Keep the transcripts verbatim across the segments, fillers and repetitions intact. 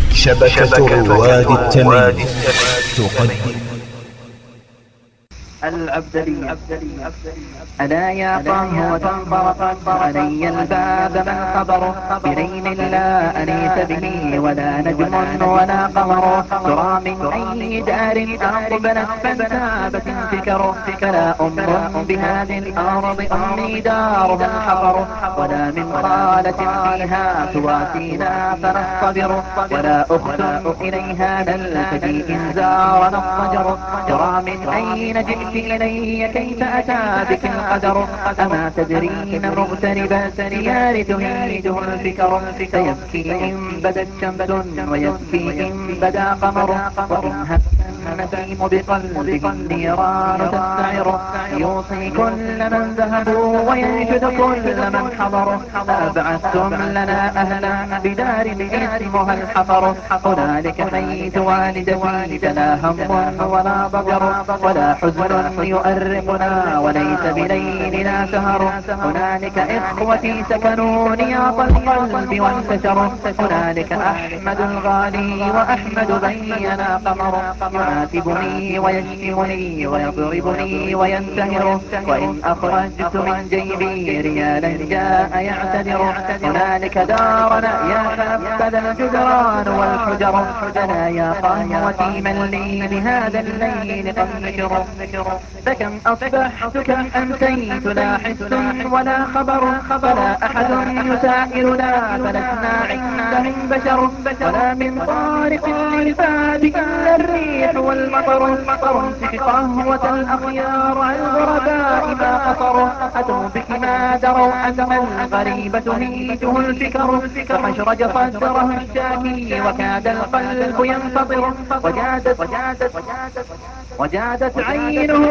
شبكة رواد التمييز تقدم العبدلية. ألا يا قهوة انطرقت علي الباب من خبر بليل لا أنيس به ولا نجم ولا قمر ترى من أي دار أقبلت فانتابت انفكر فلا أم بهذه الأرض أمي دارها حفر ولا من خالة فيها تواسينا فنصطبر ولا أخت إليها نلتجي إن زارنا الضجر ترى من أين جئت إلي كيف أتى بك القدر أما تدرين مغترب الديار تهيده الفكر سيبكي إن بدت شمس ويبكي إن بدا قمر وإن هم النسيم بقلبه النيران تستعر يوصي كل من ذهبوا وينشد كل من حضر أبعثتم لنا أهلا بدار اسمها الحفر هنالك بيت والدتي فلا هم ولا ضجر ولا حزن يؤرقنا وليس بليلنا سهر هنالك إخوتي سكنوا نياط القلب وانتشروا هنالك أحمد الغالي وأحمد بينا قمر يعاتبني ويشتمني ويضربني وينتهر وإن أخرجت من جيبي ريالا جاء يعتذر هنالك دارنا يا حبذا الجدران والحجر ألا يا قهوتي من لي بهذا الليل قد ذكر فكم أصبحت كم أمسيت لا حس ولا خبر فلا أحد يسائلنا فلسنا عندهم بشر ولا من طارق للباب إلا الريح والمطر أمسك قهوة الأخيار عن الغرباء ما قصروا أتوا بك ما دروا أن الغريبة هيته الفكر فحشرج صدره الشاكي وكاد القلب ينفطر وجادت وجادت وجادت عينه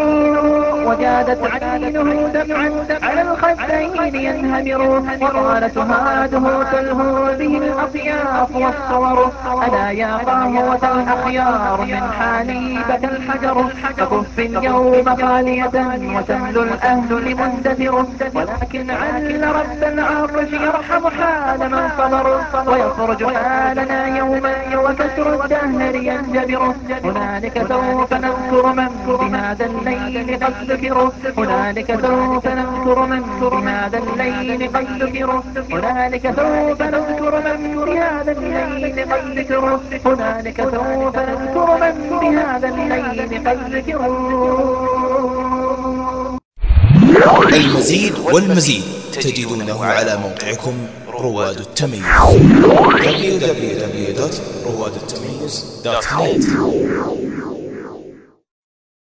وجادت عينه دمعا على الخدين ينهمر وقال سهاده تلهو به الأطياف والصور ألا يا قهوة الأخيار من حليبة الحجر فكف اليوم خالية وتمل الأهل مندثر ولكن عل رب العرش يرحم حال من صبر ويخرج حالنا يوما وكسر الدهر ينجبر هنالك سوف نذكر من بهذا الليل قد ذكر هنالك سوف نذكر من بهذا الليل قد ذكر هنالك سوف نذكر من بهذا الليل قد ذكر هنالك سوف نذكر من بهذا الليل قد ذكر. المزيد والمزيد تجدونه على موقعكم رواد التميز دبليو دبليو دبليو دوت رواد التميز دوت نت.